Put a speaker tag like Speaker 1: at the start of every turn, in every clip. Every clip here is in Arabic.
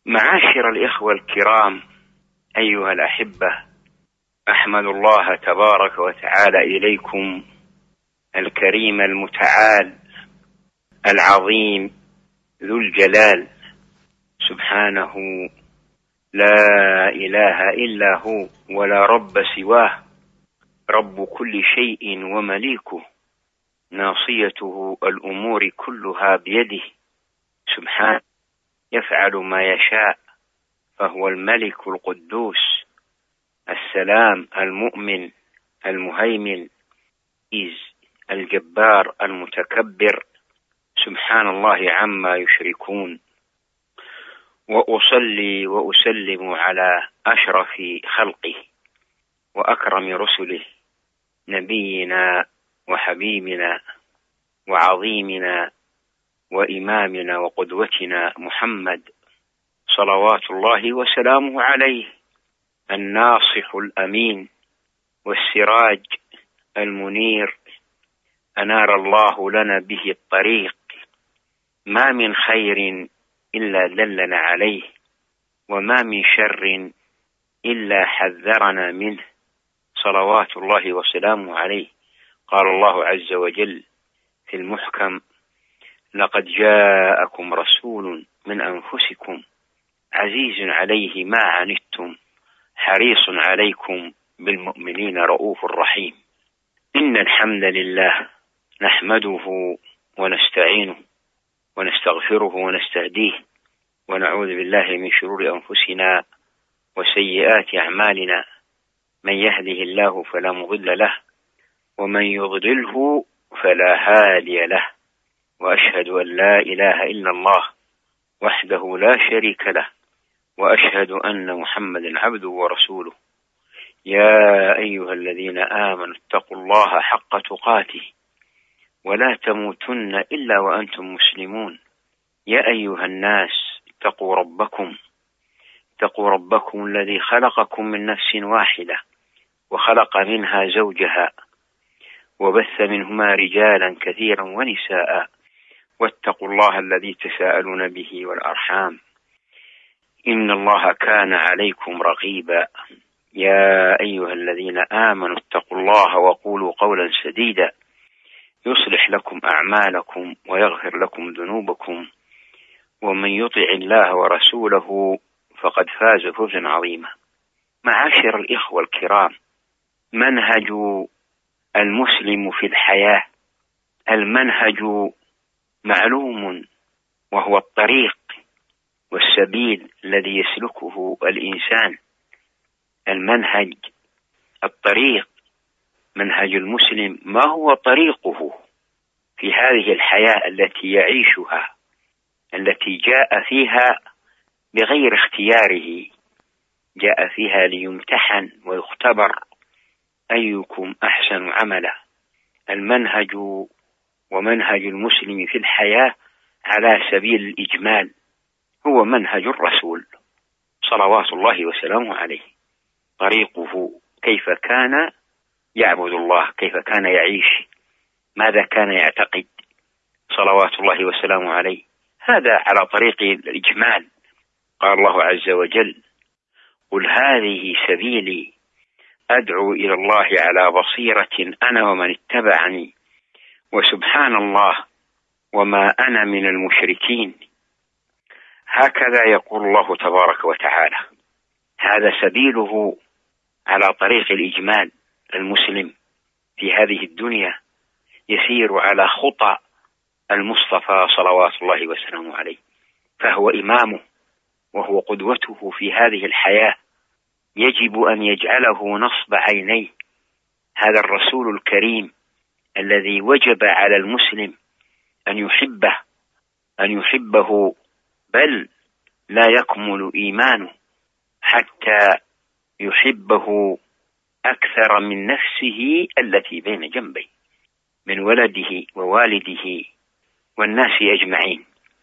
Speaker 1: معاشر الإخوة الكرام، أيها الأحبة، أحمد الله تبارك وتعالى إليكم الكريم المتعال العظيم ذو الجلال سبحانه، لا إله إلا هو ولا رب سواه، رب كل شيء ومليكه، ناصيته الأمور كلها بيده، سبحانه يفعل ما يشاء، فهو الملك القدوس السلام المؤمن المهيمن الجبار المتكبر، سبحان الله عما يشركون. وأصلي وأسلم على أشرف خلقه وأكرم رسله، نبينا وحبيبنا وعظيمنا وإمامنا وقدوتنا محمد صلوات الله وسلامه عليه، الناصح الأمين والسراج المنير، أنار الله لنا به الطريق، ما من خير إلا دلنا عليه، وما من شر إلا حذرنا منه، صلوات الله وسلامه عليه. قال الله عز وجل في المحكم: لقد جاءكم رسول من أنفسكم عزيز عليه ما عنتم حريص عليكم بالمؤمنين رؤوف رحيم. إن الحمد لله نحمده ونستعينه ونستغفره ونستهديه، ونعوذ بالله من شرور أنفسنا وسيئات أعمالنا، من يهده الله فلا مضل له، ومن يضلله فلا هادي له، وأشهد أن لا إله إلا الله وحده لا شريك له، وأشهد أن محمدا عبده ورسوله. يا أيها الذين آمنوا اتقوا الله حق تقاته ولا تموتن إلا وأنتم مسلمون. يا أيها الناس اتقوا ربكم الذي خلقكم من نفس واحدة وخلق منها زوجها وبث منهما رجالا كثيرا ونساء، واتقوا الله الذي تساءلون به والأرحام، إن الله كان عليكم رقيبا. يا أيها الذين آمنوا اتقوا الله وقولوا قولا سديدا يصلح لكم أعمالكم ويغفر لكم ذنوبكم، ومن يطع الله ورسوله فقد فاز فوزا عظيما. معاشر الإخوة الكرام، منهج المسلم في الحياة، المنهج معلوم، وهو الطريق والسبيل الذي يسلكه الإنسان. المنهج، الطريق، منهج المسلم ما هو طريقه في هذه الحياة التي يعيشها، التي جاء فيها بغير اختياره، جاء فيها ليمتحن ويختبر أيكم أحسن عملا. المنهج ومنهج المسلم في الحياة على سبيل الإجمال هو منهج الرسول صلوات الله وسلامه عليه، طريقه كيف كان يعبد الله، كيف كان يعيش، ماذا كان يعتقد صلوات الله وسلامه عليه، هذا على طريق الإجمال. قال الله عز وجل: قل هذه سبيلي أدعو إلى الله على بصيرة أنا ومن اتبعني وسبحان الله وما أنا من المشركين. هكذا يقول الله تبارك وتعالى، هذا سبيله على طريق الإجمال. المسلم في هذه الدنيا يسير على خطى المصطفى صلوات الله وسلامه عليه، فهو إمامه وهو قدوته في هذه الحياة، يجب أن يجعله نصب عينيه. هذا الرسول الكريم الذي وجب على المسلم أن يحبه، بل لا يكمل إيمانه حتى يحبه أكثر من نفسه التي بين جنبيه، من ولده ووالده والناس أجمعين.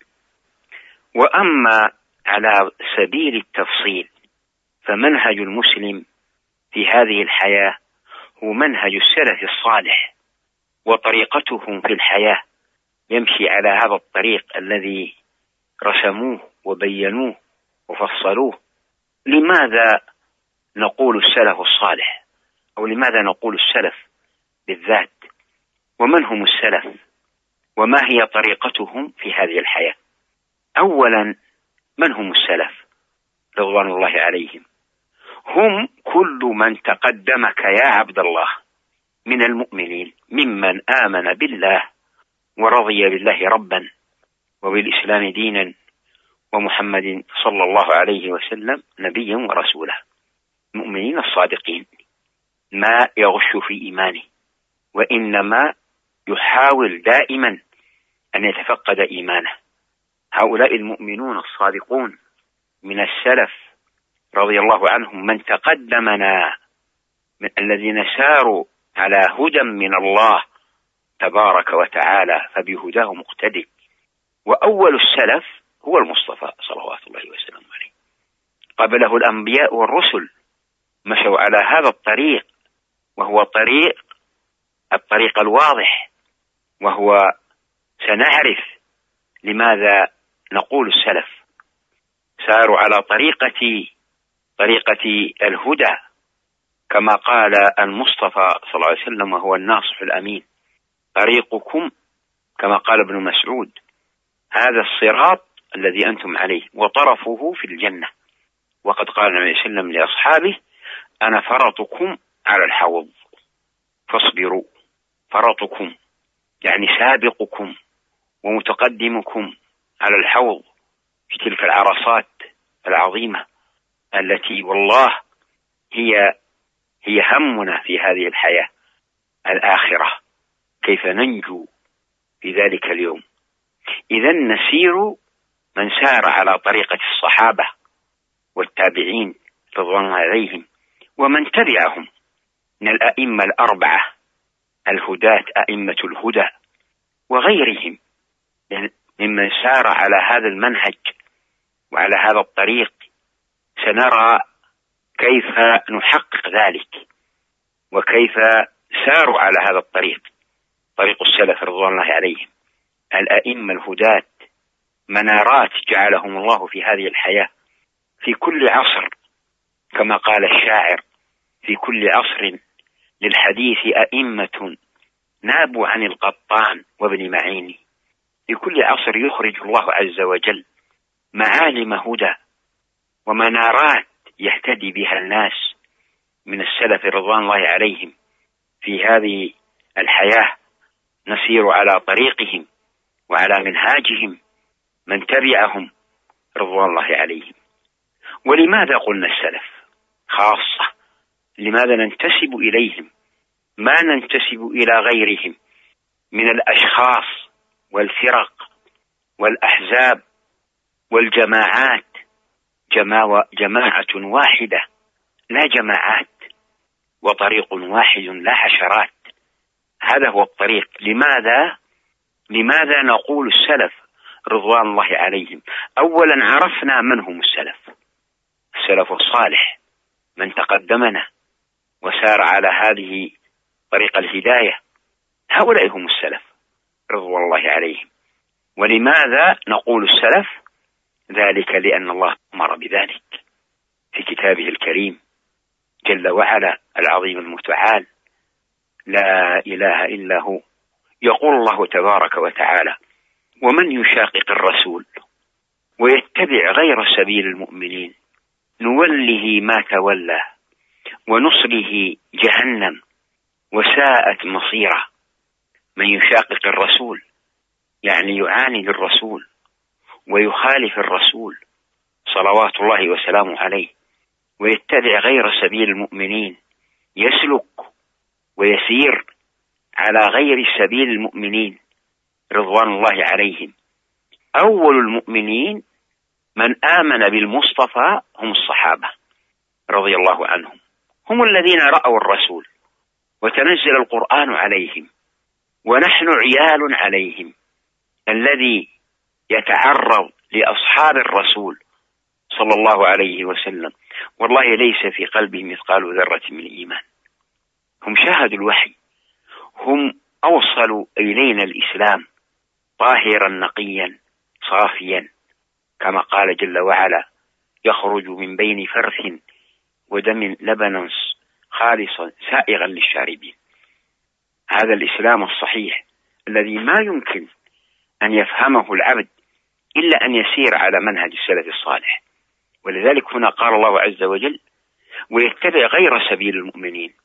Speaker 1: وأما على سبيل التفصيل فمنهج المسلم في هذه الحياة هو منهج السلف الصالح، وطريقتهم في الحياة يمشي على هذا الطريق الذي رسموه وبينوه وفصلوه. لماذا نقول السلف الصالح، أو لماذا نقول السلف بالذات؟ ومن هم السلف؟ وما هي طريقتهم في هذه الحياة؟ أولا، من هم السلف رضوان الله عليهم؟ هم كل من تقدمك يا عبد الله من المؤمنين، ممن آمن بالله ورضي بالله ربا وبالإسلام دينا ومحمد صلى الله عليه وسلم نبيا ورسولا، المؤمنين الصادقين، ما يغش في إيمانه، وإنما يحاول دائما أن يتفقد إيمانه. هؤلاء المؤمنون الصادقون من السلف رضي الله عنهم من تقدمنا، من الذين ساروا على هدى من الله تبارك وتعالى فبهداه مقتدي. وأول السلف هو المصطفى صلوات الله وسلامه عليه، قبله الأنبياء والرسل مشوا على هذا الطريق، وهو الطريق الواضح، وهو سنعرف لماذا نقول السلف. ساروا على طريقة الهدى، كما قال المصطفى صلى الله عليه وسلم وهو الناصح الأمين: طريقكم كما قال ابن مسعود هذا الصراط الذي أنتم عليه وطرفه في الجنة. وقد قال النبي صلى الله عليه وسلم لأصحابه: أنا فرطكم على الحوض فاصبروا. فرطكم يعني سابقكم ومتقدمكم على الحوض في تلك العرصات العظيمة التي والله هي همنا في هذه الحياة الآخرة، كيف ننجو في ذلك اليوم. إذن نسير من سار على طريقة الصحابة والتابعين رضوان الله عليهم ومن تبعهم من الأئمة الأربعة الهداة، أئمة الهدى، وغيرهم ممن سار على هذا المنهج وعلى هذا الطريق. سنرى كيف نحقق ذلك وكيف ساروا على هذا الطريق، طريق السلف رضوان الله عليهم، الأئمة الهداة، منارات جعلهم الله في هذه الحياة في كل عصر، كما قال الشاعر: في كل عصر للحديث أئمة نابوا عن القطان وابن معين. في كل عصر يخرج الله عز وجل معالم هدى ومنارات يهتدي بها الناس من السلف رضوان الله عليهم في هذه الحياة. نسير على طريقهم وعلى منهاجهم من تبعهم رضوان الله عليهم. ولماذا قلنا السلف خاصة؟ لماذا ننتسب إليهم ما ننتسب إلى غيرهم من الأشخاص والفرق والأحزاب والجماعات؟ جماعة واحدة لا جماعات، وطريق واحد لا حشرات. هذا هو الطريق. لماذا نقول السلف رضوان الله عليهم؟ أولا عرفنا من هم السلف الصالح، من تقدمنا وسار على هذه طريق الهداية، هؤلاء هم السلف رضوان الله عليهم. ولماذا نقول السلف؟ ذلك لأن الله أمر بذلك في كتابه الكريم جل وعلا العظيم المتعال، لا إله إلا هو. يقول الله تبارك وتعالى: ومن يشاقق الرسول ويتبع غير سبيل المؤمنين نوله ما تولى ونصله جهنم وساءت مصيره. من يشاقق الرسول يعني يعاند الرسول ويخالف الرسول صلوات الله وسلامه عليه، ويتبع غير سبيل المؤمنين، يسلك ويسير على غير سبيل المؤمنين رضوان الله عليهم. أول المؤمنين من آمن بالمصطفى هم الصحابة رضي الله عنهم، هم الذين رأوا الرسول وتنزل القرآن عليهم، ونحن عيال عليهم. الذي يتعرض لأصحاب الرسول صلى الله عليه وسلم والله ليس في قلبه مثقال ذرة من إيمان. هم شاهدوا الوحي، هم أوصلوا إلينا الإسلام طاهرا نقيا صافيا، كما قال جل وعلا: يخرج من بين فرث ودم لبنا خالصا سائغا للشاربين. هذا الإسلام الصحيح الذي ما يمكن أن يفهمه العبد إلا أن يسير على منهج السلف الصالح. ولذلك هنا قال الله عز وجل: ويتبع غير سبيل المؤمنين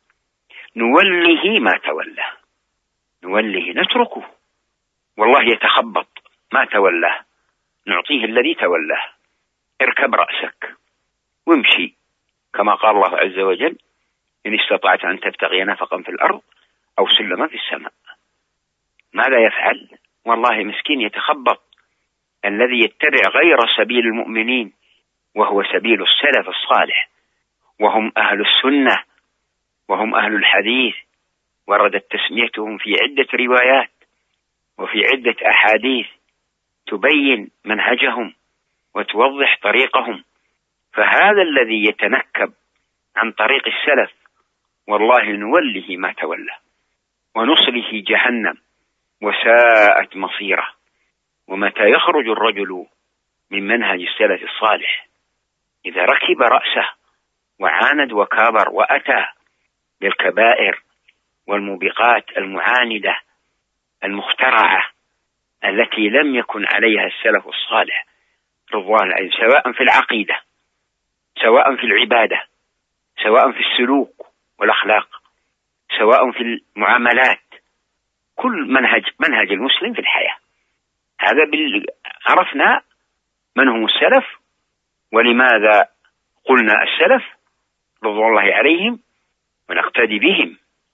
Speaker 1: نوله ما تولى. نوله نتركه، والله يتخبط ما تولاه، نعطيه الذي تولاه. اركب رأسك وامشي، كما قال الله عز وجل: إن استطعت أن تبتغي نفقا في الأرض أو سلما في السماء. ماذا يفعل؟ والله مسكين يتخبط. الذي يتبع غير سبيل المؤمنين وهو سبيل السلف الصالح، وهم أهل السنة وهم أهل الحديث، وردت تسميتهم في عدة روايات وفي عدة أحاديث تبين منهجهم وتوضح طريقهم. فهذا الذي يتنكب عن طريق السلف والله نوله ما تولى ونصله جهنم وساءت مصيره. ومتى يخرج الرجل من منهج السلف الصالح؟ إذا ركب رأسه وعاند وكابر وأتى بالكبائر والموبقات المعاندة المخترعة التي لم يكن عليها السلف الصالح رضوان الله، سواء في العقيدة، سواء في العبادة، سواء في السلوك والأخلاق، سواء في المعاملات، كل منهج المسلم في الحياة. هذا عرفنا من هم السلف ولماذا قلنا السلف رضوان الله عليهم، ونقتدي بهم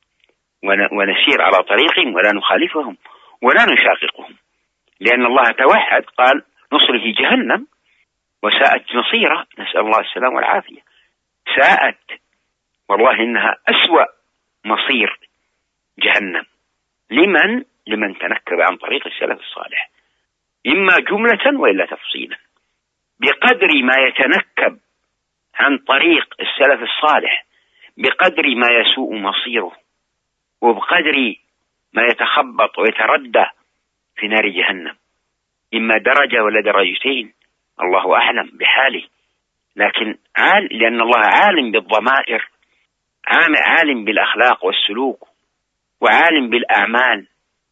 Speaker 1: ونسير على طريقهم ولا نخالفهم ولا نشاققهم، لأن الله توحد قال: نصره جهنم وساءت مصيره. نسأل الله السلام والعافية. ساءت، والله إنها أسوأ مصير جهنم. لمن تنكب عن طريق السلف الصالح، إما جملة وإلا تفصيلا. بقدر ما يتنكب عن طريق السلف الصالح بقدر ما يسوء مصيره، وبقدر ما يتخبط ويتردى في نار جهنم، إما درجة ولا درجتين، الله أعلم بحاله. لكن لأن الله عالم بالضمائر، عالم بالأخلاق والسلوك، وعالم بالأعمال،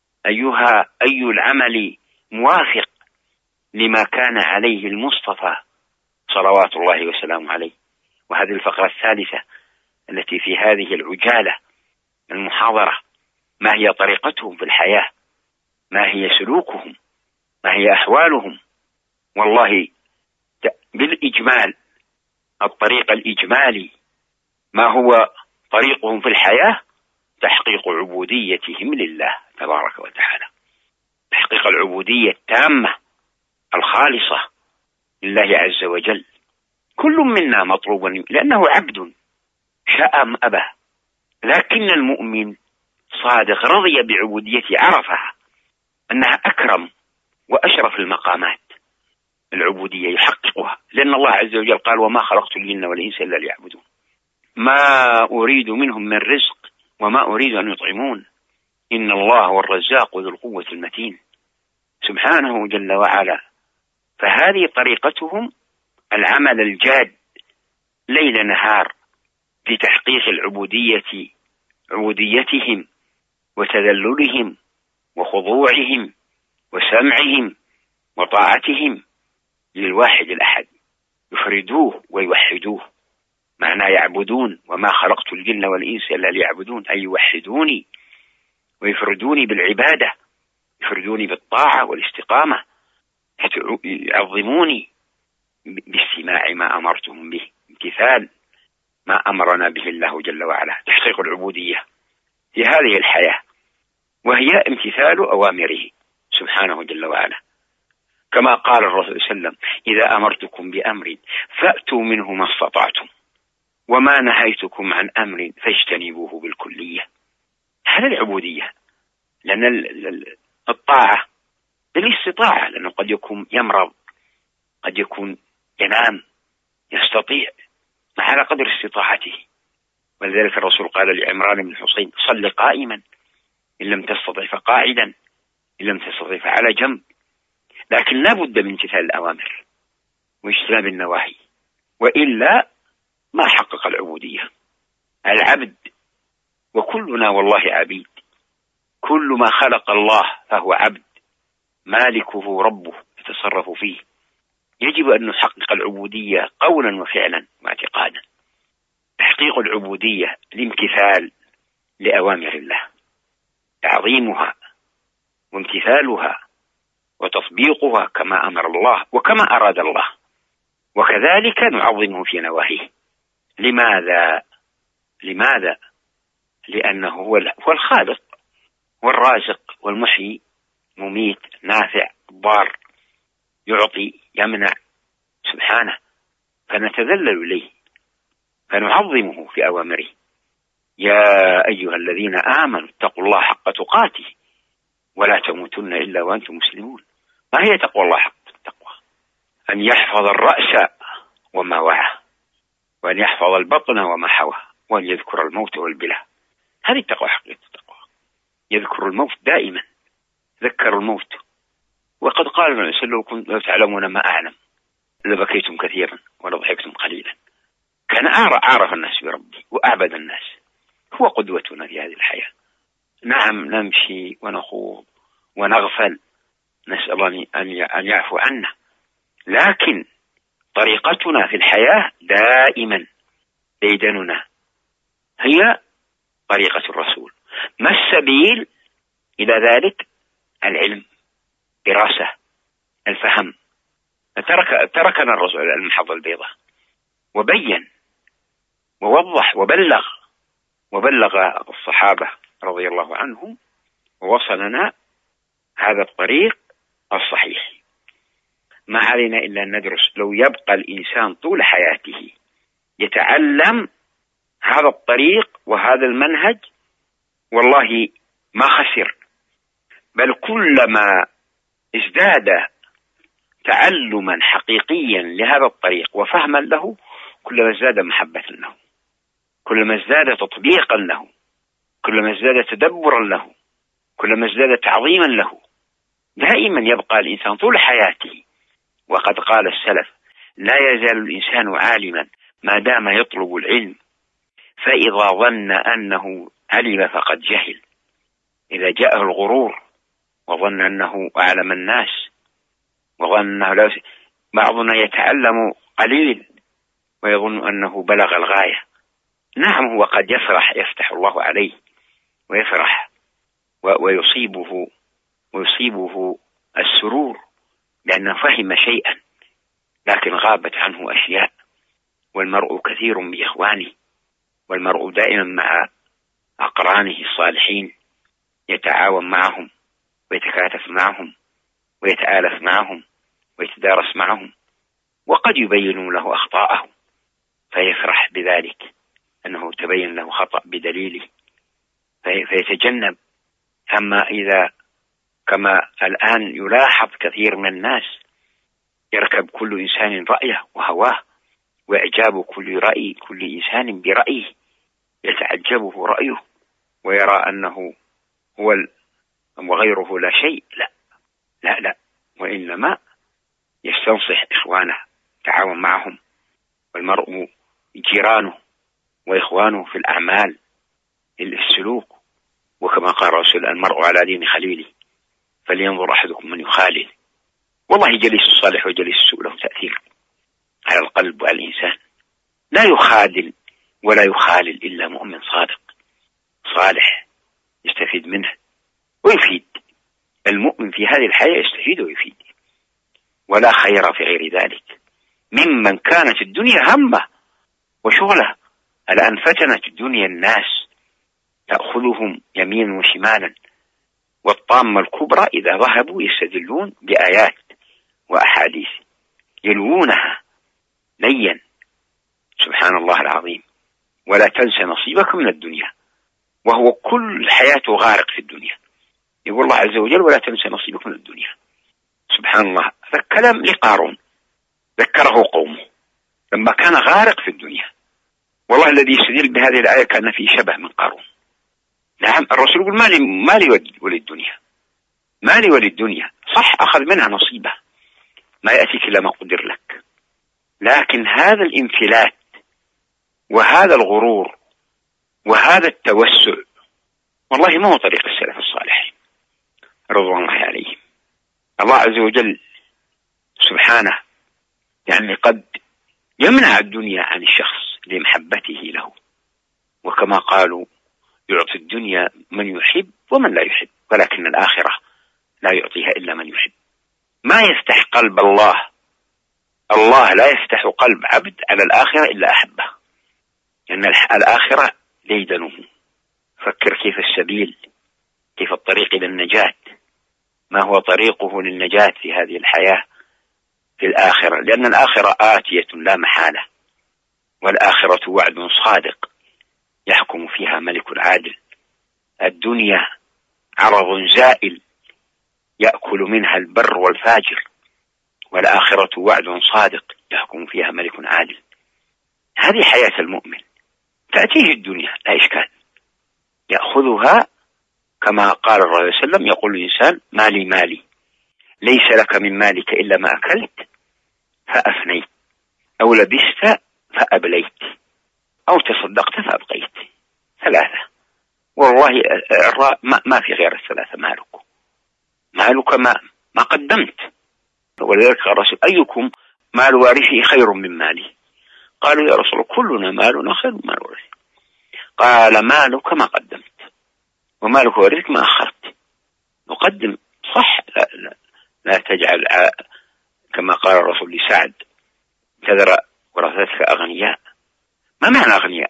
Speaker 1: أي العمل موافق لما كان عليه المصطفى صلوات الله وسلامه عليه. وهذه الفقرة الثالثة التي في هذه العجالة المحاضرة: ما هي طريقتهم في الحياة، ما هي سلوكهم، ما هي أحوالهم. والله بالإجمال، الطريق الإجمالي ما هو طريقهم في الحياة: تحقيق عبوديتهم لله تبارك وتعالى، تحقيق العبودية التامة الخالصة لله عز وجل. كل منا مطلوب لأنه عبد شاء أم أبى، لكن المؤمن صادق رضي بعبوديته، عرفها أنها أكرم وأشرف المقامات. العبودية يحققها، لأن الله عز وجل قال: وما خلقت الجن والإنس إلا ليعبدون ما أريد منهم من رزق وما أريد أن يطعمون إن الله هو الرزاق ذو القوة المتين، سبحانه جل وعلا. فهذه طريقتهم، العمل الجاد ليل نهار في تحقيق عبوديتهم وتذللهم وخضوعهم وسمعهم وطاعتهم للواحد الأحد، يفردوه ويوحدوه. معنى يعبدون: وما خلقت الجن والإنس إلا ليعبدون، أي يوحدوني ويفردوني بالعبادة، يفردوني بالطاعة والاستقامة، يعظموني باستماع ما أمرتهم به، امتثال ما أمرنا به الله جل وعلا. تحقيق العبودية في هذه الحياة، وهي امتثال أوامره سبحانه جل وعلا، كما قال الرسول صلى الله عليه وسلم: إذا أمرتكم بأمر فأتوا منه ما استطعتم وما نهيتكم عن أمر فاجتنبوه بالكلية. هذا العبودية، لأن الطاعة بالاستطاعة، لأنه قد يكون يمرض، قد يكون ينام، يستطيع ما على قدر استطاعته. ولذلك الرسول قال لعمران بن حسين: صل قائما إن لم تستطع فقاعدا إن لم تستطع فعلى جنب. لكن لا بد من امتثال الأوامر واجتناب النواهي، وإلا ما حقق العبودية. العبد، وكلنا والله عبيد، كل ما خلق الله فهو عبد، مالكه ربه يتصرف فيه. يجب أن نحقق العبودية قولا وفعلا واعتقادا. تحقيق العبودية الامتثال لأوامر الله، تعظيمها وامتثالها وتطبيقها كما أمر الله وكما أراد الله، وكذلك نعظمه في نواهيه. لماذا؟ لأنه هو الخالق والرازق والمحيي مميت نافع ضار، يعطي يمنع سبحانه، فنتذلل إليه فنعظمه في أوامره. يا أيها الذين آمنوا اتقوا الله حق تقاته ولا تموتن إلا وأنتم مسلمون. ما هي تقوى الله حق التقوى؟ أن يحفظ الرأس وما وعى، وأن يحفظ البطن وما حوى، وأن يذكر الموت والبلى. هذه التقوى حقيقة التقوى. يذكر الموت دائما، ذكر الموت. وقد قال النبي صلى الله عليه وسلم: لو تعلمون ما أعلم لبكيتم كثيرا ولضحكتم قليلا. كان أعرف الناس بربي وأعبد الناس، هو قدوتنا في هذه الحياة. نعم نمشي ونخوض ونغفل، نسأل الله أن يعفو عنا، لكن طريقتنا في الحياة دائما ديدننا هي طريقة الرسول. ما السبيل إلى ذلك؟ العلم، دراسة، الفهم. تركنا الرسول المحض البيضاء وبين ووضح وبلغ الصحابة رضي الله عنهم، ووصلنا هذا الطريق الصحيح. ما علينا إلا أن ندرس. لو يبقى الإنسان طول حياته يتعلم هذا الطريق وهذا المنهج والله ما خسر، بل كلما ازداد تعلما حقيقيا لهذا الطريق وفهما له كلما ازداد محبة له، كلما ازداد تطبيقا له، كلما ازداد تدبرا له، كلما ازداد تعظيما له. دائما يبقى الإنسان طول حياته، وقد قال السلف: لا يزال الإنسان عالما ما دام يطلب العلم، فإذا ظن أنه علم فقد جهل. إذا جاءه الغرور وظن أنه أعلم الناس وظن أنه بعضنا يتعلم قليل ويظن أنه بلغ الغاية. نعم هو قد يفتح الله عليه ويفرح ويصيبه السرور لأنه فهم شيئا، لكن غابت عنه أشياء. والمرء كثير بإخوانه، والمرء دائما مع أقرانه الصالحين، يتعاون معهم ويتكاتف معهم ويتآلف معهم ويتدارس معهم، وقد يبين له أخطاءه فيفرح بذلك أنه تبين له خطأ بدليله فيتجنب. أما إذا كما الآن يلاحظ كثير من الناس يركب كل إنسان رأيه وهواه، وإعجاب كل إنسان برأيه، يتعجبه رأيه ويرى أنه هو وغيره لا شيء. لا، وإنما يستنصح إخوانه، تعاون معهم. والمرء جيرانه وإخوانه في الأعمال، في السلوك، وكما قال الرسول: المرء على دين خليله فلينظر أحدكم من يخالل. والله جليس الصالح وجليس السوء له تأثير على القلب وعلى الإنسان. لا يخادل ولا يخالل إلا مؤمن صادق صالح يستفيد منه ويفيد. المؤمن في هذه الحياة يستفيد ويفيد، ولا خير في غير ذلك ممن كانت الدنيا همه وشغله. الآن فتنت الدنيا الناس تأخذهم يمينا وشمالا، والطامة الكبرى إذا ذهبوا يستدلون بآيات وأحاديث يلوونها ليا. سبحان الله العظيم. ولا تنسى نصيبك من الدنيا، وهو كل حياته غارق في الدنيا. يقول الله عز وجل: ولا تنسى نصيبك من الدنيا. سبحان الله. هذا كلام لقارون ذكره قومه لما كان غارق في الدنيا. والله الذي يستدل بهذه الآية كان فيه شبه من قارون. نعم الرسول يقول: مالي وللدنيا، مالي وللدنيا. صح أخذ منها نصيبه، ما يأتيك إلا ما قدر لك، لكن هذا الانفلات وهذا الغرور وهذا التوسع والله ما هو طريق السلف الصالح رضوان الله عليهم. الله عز وجل سبحانه يعني قد يمنع الدنيا عن الشخص لمحبته له، وكما قالوا يعطي الدنيا من يحب ومن لا يحب، ولكن الآخرة لا يعطيها إلا من يحب. ما يفتح قلب الله، الله لا يفتح قلب عبد على الآخرة إلا أحبه، لأن الآخرة ديدنه. فكر كيف السبيل، كيف الطريق إلى النجاة، ما هو طريقه للنجاة في هذه الحياة في الآخرة، لأن الآخرة آتية لا محالة، والآخرة وعد صادق يحكم فيها ملك عادل. الدنيا عرض زائل يأكل منها البر والفاجر، والآخرة وعد صادق يحكم فيها ملك عادل. هذه حياة المؤمن، تأتيه الدنيا لا إشكال، يأخذها كما قال الرسول صلى الله عليه وسلم، يقول الإنسان مالي مالي، ليس لك من مالك إلا ما أكلت فأفنيت، أو لبست فأبليت، أو تصدقت فأبقيت. ثلاثة، والله ما في غير الثلاثة. مالك ما قدمت. ولذلك قال الرسول أيكم مال وارثه خير من مالي؟ قالوا يا رسول الله كلنا مالنا خير من مال وارثه. قال مالك ما قدمت، ومالك وارثك ما أخرت. نقدم صح، لا تجعل كما قال الرسول لسعد تذر ورثتك أغنياء. ما معنى أغنياء؟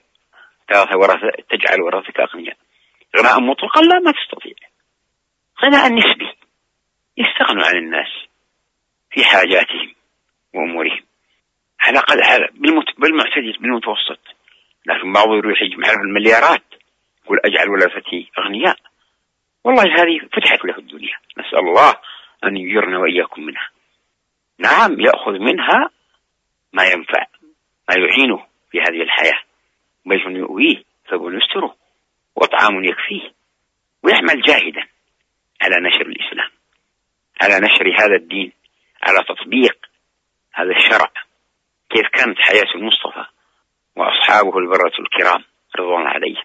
Speaker 1: تجعل ورثتك أغنياء غناء مطلقا؟ لا، ما تستطيع. غناء نسبي، يستغنوا عن الناس في حاجاتهم وأمورهم على بالمعتدل بالمتوسط. لكن بعضهم يروح يجمع له المليارات يقول أجعل ورثتي أغنياء. والله هذه فتحت له الدنيا، نسأل الله أن يجرنا وإياكم منها. نعم، يأخذ منها ما ينفع، ما يعينه في هذه الحياة، بيت يؤويه ثوب يستره وطعام يكفيه، ويعمل جاهدا على نشر الإسلام، على نشر هذا الدين، على تطبيق هذا الشرع. كيف كانت حياة المصطفى وأصحابه البرة الكرام رضوان عليهم،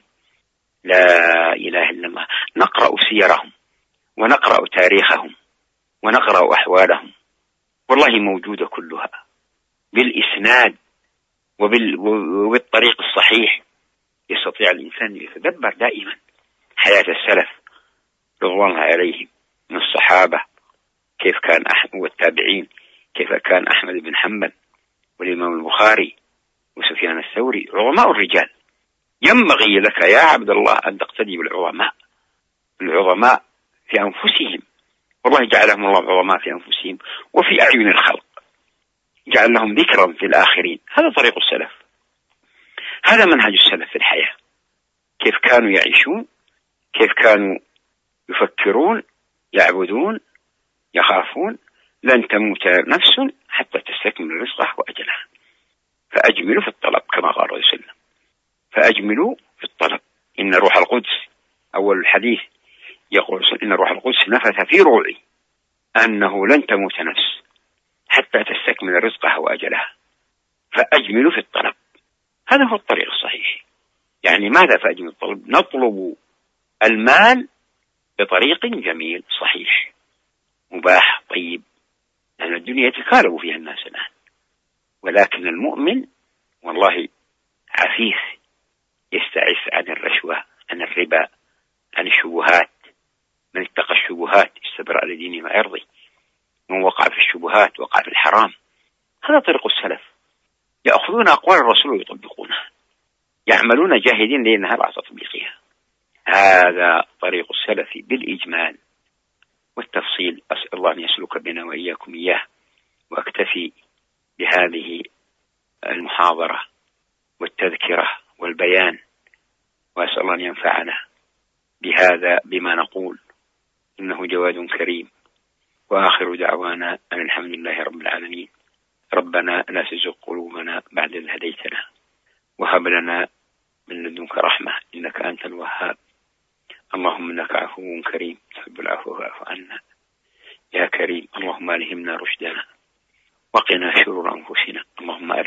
Speaker 1: لا إله إلا الله. نقرأ سيرهم ونقرأ تاريخهم ونقرأ أحوالهم، والله موجودة كلها بالإسناد وبالطريق الصحيح. يستطيع الإنسان يتدبر دائما حياة السلف رضوان الله عليهم من الصحابة، كيف كان أحمد والتابعين، كيف كان أحمد بن حنبل والإمام البخاري وسفيان الثوري، عظماء الرجال. ينبغي لك يا عبد الله أن تقتدي بالعظماء، العظماء في أنفسهم، والله جعلهم الله عظماء في أنفسهم وفي أعين الخلق، جعل لهم ذكرا في الآخرين. هذا طريق السلف، هذا منهج السلف في الحياة. كيف كانوا يعيشون، كيف كانوا يفكرون، يعبدون، يخافون. لن تموت نفس حتى تستكمل رزقها وأجلها، فأجملوا في الطلب كما قال الرسول صلى الله عليه وسلم، فأجملوا في الطلب. إن روح القدس، أول الحديث يقول إن روح القدس نفث في روعي أنه لن تموت نفس حتى تستكمل رزقها وأجلها، فأجملوا في الطلب. هذا هو الطريق الصحيح. يعني ماذا فأجمل الطلب؟ نطلب المال بطريق جميل صحيح مباح طيب، لأن الدنيا يتكالب فيها الناس الآن. ولكن المؤمن والله عفيف، يستعف عن الرشوة، عن الربا، عن الشبهات. من اتقى الشبهات استبرأ لدينه وعرضه، من وقع في الشبهات وقع في الحرام. هذا طريق السلف، يأخذون أقوال الرسول ويطبقونها، يعملون جاهدين ليل نهار على تطبيقها. هذا طريق السلف بالإجمال والتفصيل. أسأل الله أن يسلك بنا وإياكم إياه، وأكتفي بهذه المحاضرة والتذكرة والبيان، وأسأل الله أن ينفعنا بهذا بما نقول، إنه جواد كريم. وآخر دعوانا أن الحمد لله رب العالمين. ربنا لا تزغ قلوبنا بعد إذ هديتنا، وهب لنا من لدنك رحمة إنك أنت الوهاب. اللهم إنك عفو كريم تحب العفو فاعف عنا يا كريم. اللهم ألهمنا رشدنا وقنا شرور أنفسنا. اللهم أرنا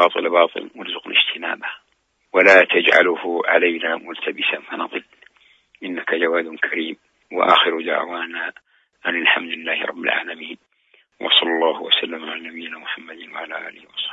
Speaker 1: الباطل باطل وارزقنا اجتنابه، ولا تجعله علينا ملتبسا فنضل، إنك جواد كريم. وآخر دعوانا أن الحمد لله رب العالمين، وصلى الله وسلم على نبينا محمد وعلى آله وصحبه.